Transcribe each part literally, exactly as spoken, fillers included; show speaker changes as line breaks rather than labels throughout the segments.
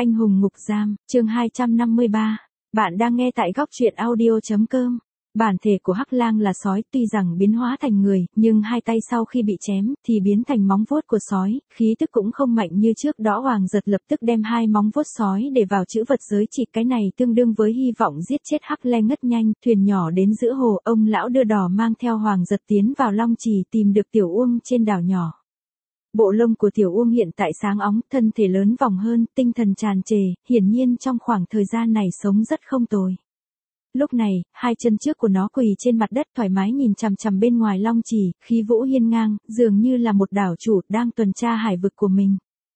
Anh hùng ngục giam, chương hai trăm năm mươi ba. Bạn đang nghe tại góc truyện audio.com. Bản thể của Hắc Lang là sói, tuy rằng biến hóa thành người, nhưng hai tay sau khi bị chém, thì biến thành móng vuốt của sói, khí tức cũng không mạnh như trước đó. Hoàng Giật lập tức đem hai móng vuốt sói để vào chữ vật giới chỉ, cái này tương đương với hy vọng giết chết Hắc Lang. Ngất nhanh, thuyền nhỏ đến giữa hồ, ông lão đưa đò mang theo Hoàng Giật tiến vào Long Trì, tìm được Tiểu Uông trên đảo nhỏ. Bộ lông của Tiểu Uông hiện tại sáng óng, thân thể lớn vòng hơn, tinh thần tràn trề, hiển nhiên trong khoảng thời gian này sống rất không tồi. Lúc này, hai chân trước của nó quỳ trên mặt đất thoải mái nhìn chằm chằm bên ngoài Long Trì, khí vũ hiên ngang, dường như là một đảo chủ đang tuần tra hải vực của mình.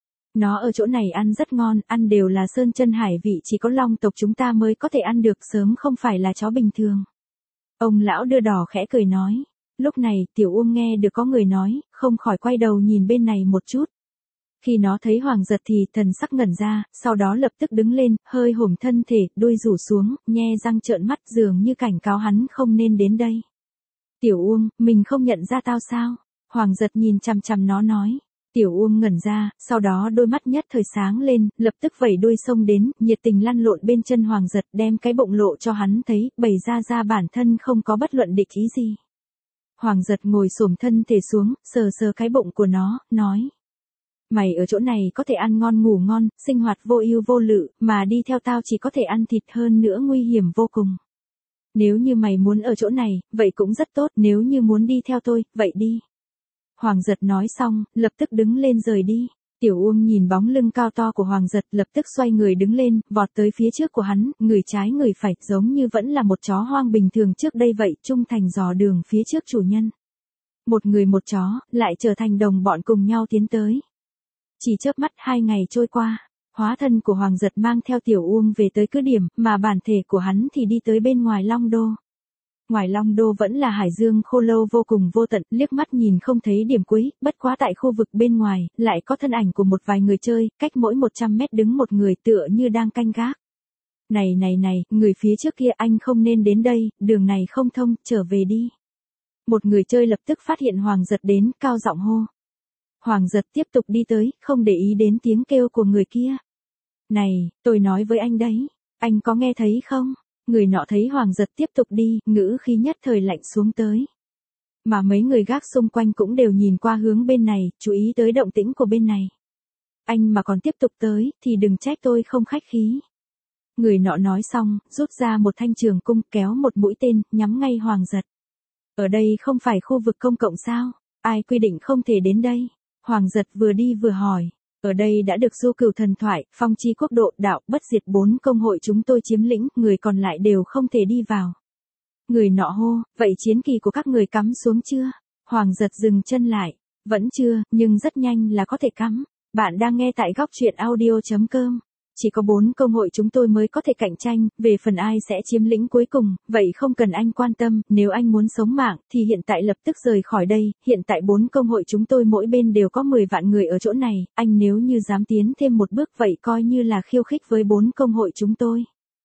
Nó ở chỗ này ăn rất ngon, ăn đều là sơn chân hải vị, chỉ có Long tộc chúng ta mới có thể ăn được, sớm không phải là chó bình thường. Ông lão đưa đò khẽ cười nói. Lúc này, Tiểu Uông nghe được có người nói, không khỏi quay đầu nhìn bên này một chút. Khi nó thấy Hoàng Giật thì thần sắc ngẩn ra, sau đó lập tức đứng lên, hơi hổm thân thể, đuôi rủ xuống, nhe răng trợn mắt, dường như cảnh cáo hắn không nên đến đây. Tiểu Uông, mình không nhận ra tao sao? Hoàng Giật nhìn chằm chằm nó nói. Tiểu Uông ngẩn ra, sau đó đôi mắt nhất thời sáng lên, lập tức vẩy đuôi xông đến, nhiệt tình lăn lộn bên chân Hoàng Giật, đem cái bụng lộ cho hắn thấy, bày ra ra bản thân không có bất luận địch ý gì. Hoàng Giật ngồi xổm thân thể xuống, sờ sờ cái bụng của nó, nói. Mày ở chỗ này có thể ăn ngon ngủ ngon, sinh hoạt vô ưu vô lự, mà đi theo tao chỉ có thể ăn thịt, hơn nữa nguy hiểm vô cùng. Nếu như mày muốn ở chỗ này, vậy cũng rất tốt, nếu như muốn đi theo tôi, vậy đi. Hoàng Giật nói xong, lập tức đứng lên rời đi. Tiểu Uông nhìn bóng lưng cao to của Hoàng Giật, lập tức xoay người đứng lên, vọt tới phía trước của hắn, người trái người phải, giống như vẫn là một chó hoang bình thường trước đây vậy, trung thành dò đường phía trước chủ nhân. Một người một chó, lại trở thành đồng bọn cùng nhau tiến tới. Chỉ chớp mắt hai ngày trôi qua, hóa thân của Hoàng Giật mang theo Tiểu Uông về tới cứ điểm, mà bản thể của hắn thì đi tới bên ngoài Long Đô. Ngoài Long Đô vẫn là hải dương khô lâu vô cùng vô tận, liếc mắt nhìn không thấy điểm cuối, bất quá tại khu vực bên ngoài, lại có thân ảnh của một vài người chơi, cách mỗi một trăm mét đứng một người tựa như đang canh gác. Này này này, người phía trước kia, anh không nên đến đây, đường này không thông, trở về đi. Một người chơi lập tức phát hiện Hoàng Giật đến, cao giọng hô. Hoàng Giật tiếp tục đi tới, không để ý đến tiếng kêu của người kia. Này, tôi nói với anh đấy, anh có nghe thấy không? Người nọ thấy Hoàng Giật tiếp tục đi, ngữ khí nhất thời lạnh xuống tới. Mà mấy người gác xung quanh cũng đều nhìn qua hướng bên này, chú ý tới động tĩnh của bên này. Anh mà còn tiếp tục tới, thì đừng trách tôi không khách khí. Người nọ nói xong, rút ra một thanh trường cung, kéo một mũi tên, nhắm ngay Hoàng Giật. Ở đây không phải khu vực công cộng sao? Ai quy định không thể đến đây? Hoàng Giật vừa đi vừa hỏi. Ở đây đã được Du Cửu Thần Thoại, Phong Chi Quốc Độ, Đạo Bất Diệt bốn công hội chúng tôi chiếm lĩnh, người còn lại đều không thể đi vào. Người nọ hô, vậy chiến kỳ của các người cắm xuống chưa? Hoàng Giật dừng chân lại. Vẫn chưa, nhưng rất nhanh là có thể cắm. Bạn đang nghe tại góc truyện audio.com. Chỉ có bốn công hội chúng tôi mới có thể cạnh tranh, về phần ai sẽ chiếm lĩnh cuối cùng, vậy không cần anh quan tâm, nếu anh muốn sống mạng, thì hiện tại lập tức rời khỏi đây, hiện tại bốn công hội chúng tôi mỗi bên đều có mười vạn người ở chỗ này, anh nếu như dám tiến thêm một bước vậy coi như là khiêu khích với bốn công hội chúng tôi.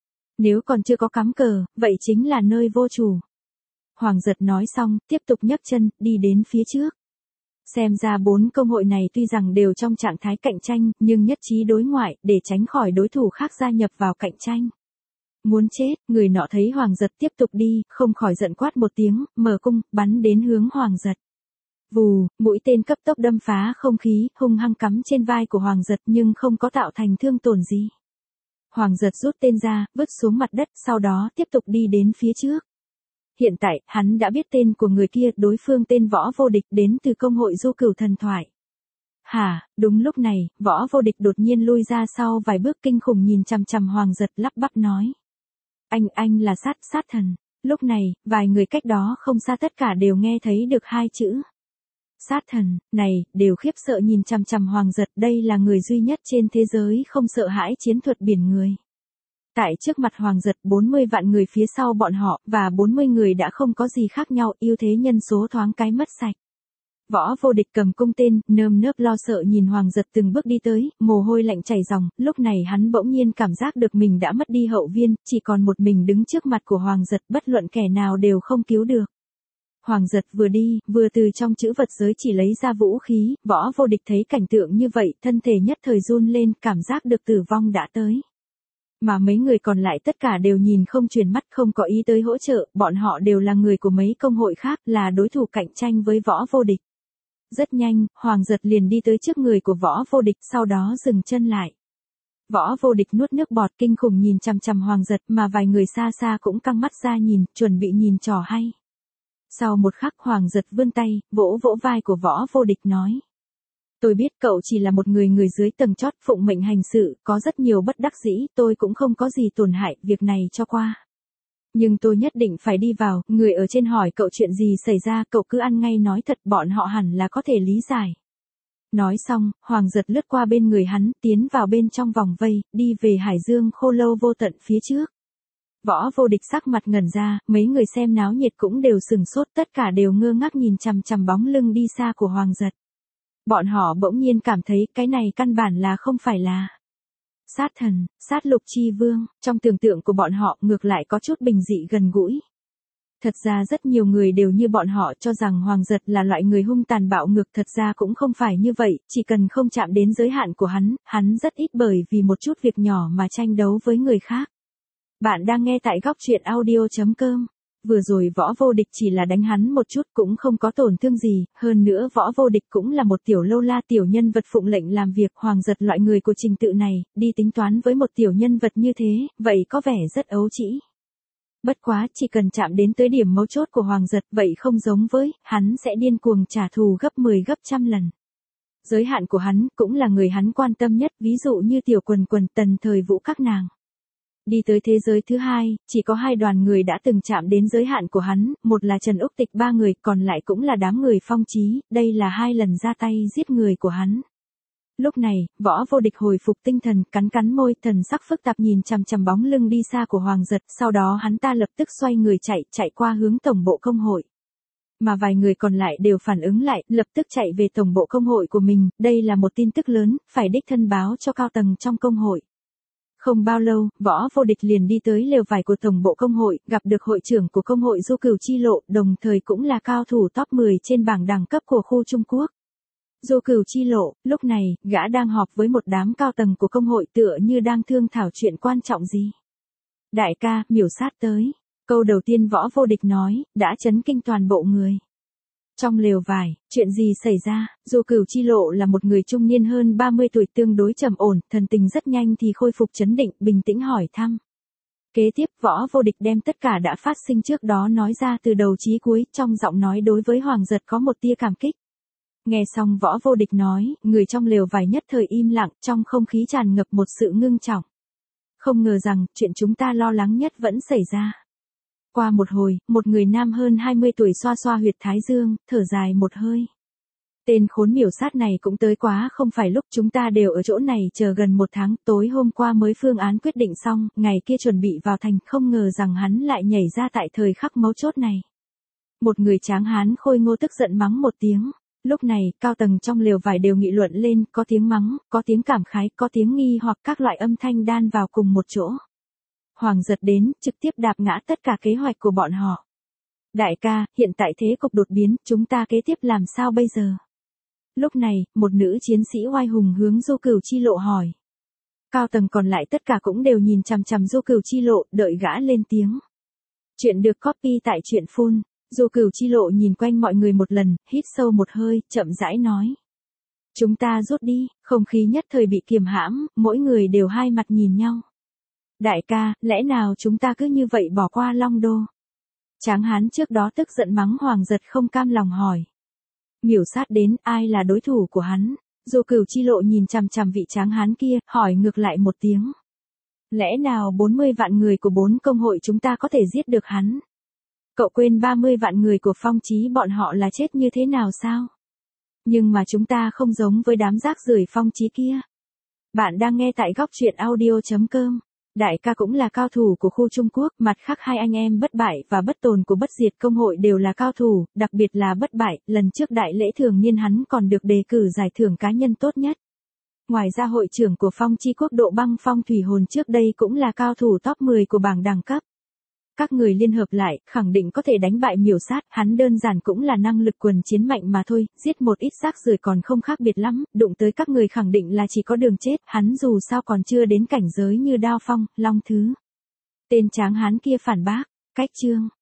Nếu còn chưa có cắm cờ, vậy chính là nơi vô chủ. Hoàng Giật nói xong, tiếp tục nhấc chân, đi đến phía trước. Xem ra bốn công hội này tuy rằng đều trong trạng thái cạnh tranh, nhưng nhất trí đối ngoại, để tránh khỏi đối thủ khác gia nhập vào cạnh tranh. Muốn chết, người nọ thấy Hoàng Giật tiếp tục đi, không khỏi giận quát một tiếng, mở cung, bắn đến hướng Hoàng Giật. Vù, mũi tên cấp tốc đâm phá không khí, hung hăng cắm trên vai của Hoàng Giật nhưng không có tạo thành thương tổn gì. Hoàng Giật rút tên ra, vứt xuống mặt đất, sau đó tiếp tục đi đến phía trước. Hiện tại, hắn đã biết tên của người kia, đối phương tên Võ Vô Địch, đến từ công hội Du Cửu Thần Thoại. Hả, đúng lúc này, Võ Vô Địch đột nhiên lui ra sau vài bước kinh khủng nhìn chằm chằm Hoàng Giật, lắp bắp nói. Anh, anh là sát, sát thần. Lúc này, vài người cách đó không xa tất cả đều nghe thấy được hai chữ. Sát thần, này, đều khiếp sợ nhìn chằm chằm Hoàng Giật, đây là người duy nhất trên thế giới không sợ hãi chiến thuật biển người. Tại trước mặt Hoàng Giật, bốn mươi vạn người phía sau bọn họ, và bốn mươi người đã không có gì khác nhau, ưu thế nhân số thoáng cái mất sạch. Võ Vô Địch cầm cung tên, nơm nớp lo sợ nhìn Hoàng Giật từng bước đi tới, mồ hôi lạnh chảy ròng, lúc này hắn bỗng nhiên cảm giác được mình đã mất đi hậu viên, chỉ còn một mình đứng trước mặt của Hoàng Giật, bất luận kẻ nào đều không cứu được. Hoàng Giật vừa đi, vừa từ trong trữ vật giới chỉ lấy ra vũ khí, Võ Vô Địch thấy cảnh tượng như vậy, thân thể nhất thời run lên, cảm giác được tử vong đã tới. Mà mấy người còn lại tất cả đều nhìn không chuyển mắt, không có ý tới hỗ trợ, bọn họ đều là người của mấy công hội khác, là đối thủ cạnh tranh với Võ Vô Địch. Rất nhanh, Hoàng Giật liền đi tới trước người của Võ Vô Địch, sau đó dừng chân lại. Võ Vô Địch nuốt nước bọt kinh khủng nhìn chằm chằm Hoàng Giật, mà vài người xa xa cũng căng mắt ra nhìn, chuẩn bị nhìn trò hay. Sau một khắc Hoàng Giật vươn tay, vỗ vỗ vai của Võ Vô Địch nói. Tôi biết cậu chỉ là một người người dưới tầng chót phụng mệnh hành sự, có rất nhiều bất đắc dĩ, tôi cũng không có gì tổn hại, việc này cho qua. Nhưng tôi nhất định phải đi vào, người ở trên hỏi cậu chuyện gì xảy ra, cậu cứ ăn ngay nói thật, bọn họ hẳn là có thể lý giải. Nói xong, Hoàng Giật lướt qua bên người hắn, tiến vào bên trong vòng vây, đi về hải dương khô lâu vô tận phía trước. Võ Vô Địch sắc mặt ngẩn ra, mấy người xem náo nhiệt cũng đều sừng sốt, tất cả đều ngơ ngác nhìn chằm chằm bóng lưng đi xa của Hoàng Giật. Bọn họ bỗng nhiên cảm thấy cái này căn bản là không phải là sát thần, sát lục chi vương, trong tưởng tượng của bọn họ ngược lại có chút bình dị gần gũi. Thật ra rất nhiều người đều như bọn họ cho rằng Hoàng Giật là loại người hung tàn bạo ngược, thật ra cũng không phải như vậy, chỉ cần không chạm đến giới hạn của hắn, hắn rất ít bởi vì một chút việc nhỏ mà tranh đấu với người khác. Bạn đang nghe tại góc truyện audio chấm com. Vừa rồi Võ Vô Địch chỉ là đánh hắn một chút cũng không có tổn thương gì, hơn nữa Võ Vô Địch cũng là một tiểu lâu la tiểu nhân vật phụng lệnh làm việc, Hoàng Giật loại người của trình tự này, đi tính toán với một tiểu nhân vật như thế, vậy có vẻ rất ấu trĩ. Bất quá, chỉ cần chạm đến tới điểm mấu chốt của Hoàng Giật, vậy không giống với, hắn sẽ điên cuồng trả thù gấp mười gấp trăm lần. Giới hạn của hắn, cũng là người hắn quan tâm nhất, ví dụ như tiểu quần quần Tần Thời Vũ các nàng. Đi tới thế giới thứ hai, chỉ có hai đoàn người đã từng chạm đến giới hạn của hắn, một là Trần Úc Tịch ba người, còn lại cũng là đám người Phong Chí, đây là hai lần ra tay giết người của hắn. Lúc này, Võ Vô Địch hồi phục tinh thần, cắn cắn môi, thần sắc phức tạp nhìn chằm chằm bóng lưng đi xa của Hoàng Giật, sau đó hắn ta lập tức xoay người chạy, chạy qua hướng tổng bộ công hội. Mà vài người còn lại đều phản ứng lại, lập tức chạy về tổng bộ công hội của mình, đây là một tin tức lớn, phải đích thân báo cho cao tầng trong công hội. Không bao lâu, Võ Vô Địch liền đi tới lều vải của tổng bộ công hội, gặp được hội trưởng của công hội Du Cửu Chi Lộ, đồng thời cũng là cao thủ top mười trên bảng đẳng cấp của khu Trung Quốc. Du Cửu Chi Lộ, lúc này, gã đang họp với một đám cao tầng của công hội tựa như đang thương thảo chuyện quan trọng gì. Đại ca, miểu sát tới. Câu đầu tiên Võ Vô Địch nói, đã chấn kinh toàn bộ người. Trong lều vải, chuyện gì xảy ra? Du Cửu Chi Lộ là một người trung niên hơn ba mươi tuổi tương đối trầm ổn, thần tình rất nhanh thì khôi phục chấn định, bình tĩnh hỏi thăm. Kế tiếp Võ Vô Địch đem tất cả đã phát sinh trước đó nói ra từ đầu chí cuối, trong giọng nói đối với Hoàng Giật có một tia cảm kích. Nghe xong Võ Vô Địch nói, người trong lều vải nhất thời im lặng, trong không khí tràn ngập một sự ngưng trọng. Không ngờ rằng, chuyện chúng ta lo lắng nhất vẫn xảy ra. Qua một hồi, một người nam hơn hai mươi tuổi xoa xoa huyệt thái dương, thở dài một hơi. Tên khốn miểu sát này cũng tới quá, không phải lúc chúng ta đều ở chỗ này chờ gần một tháng, tối hôm qua mới phương án quyết định xong, ngày kia chuẩn bị vào thành, không ngờ rằng hắn lại nhảy ra tại thời khắc mấu chốt này. Một người tráng hán khôi ngô tức giận mắng một tiếng. Lúc này, cao tầng trong lều vải đều nghị luận lên, có tiếng mắng, có tiếng cảm khái, có tiếng nghi hoặc các loại âm thanh đan vào cùng một chỗ. Hoàng Giật đến, trực tiếp đạp ngã tất cả kế hoạch của bọn họ. Đại ca, hiện tại thế cục đột biến, chúng ta kế tiếp làm sao bây giờ? Lúc này, một nữ chiến sĩ oai hùng hướng Du Cửu Chi Lộ hỏi. Cao tầng còn lại tất cả cũng đều nhìn chằm chằm Du Cửu Chi Lộ, đợi gã lên tiếng. Chuyện được copy tại truyện full. Du Cửu Chi Lộ nhìn quanh mọi người một lần, hít sâu một hơi, chậm rãi nói. Chúng ta rút đi, không khí nhất thời bị kiềm hãm, mỗi người đều hai mặt nhìn nhau. Đại ca, lẽ nào chúng ta cứ như vậy bỏ qua Long Đô? Tráng hán trước đó tức giận mắng Hoàng Giật không cam lòng hỏi. Miểu sát đến, ai là đối thủ của hắn? Du Cửu Chi Lộ nhìn chằm chằm vị tráng hán kia, hỏi ngược lại một tiếng. Lẽ nào bốn mươi vạn người của bốn công hội chúng ta có thể giết được hắn? Cậu quên ba mươi vạn người của Phong Chí bọn họ là chết như thế nào sao? Nhưng mà chúng ta không giống với đám rác rưởi Phong Chí kia. Bạn đang nghe tại góc truyện audio chấm com. Đại ca cũng là cao thủ của khu Trung Quốc, mặt khác hai anh em bất bại và bất tồn của bất diệt công hội đều là cao thủ, đặc biệt là bất bại, lần trước đại lễ thường niên hắn còn được đề cử giải thưởng cá nhân tốt nhất. Ngoài ra hội trưởng của Phong Chi Quốc độ băng phong thủy hồn trước đây cũng là cao thủ top mười của bảng đẳng cấp. Các người liên hợp lại, khẳng định có thể đánh bại miểu sát, hắn đơn giản cũng là năng lực quần chiến mạnh mà thôi, giết một ít xác rưởi còn không khác biệt lắm, đụng tới các người khẳng định là chỉ có đường chết, hắn dù sao còn chưa đến cảnh giới như Đao Phong, Long Thứ. Tên tráng hán kia phản bác, cách chương.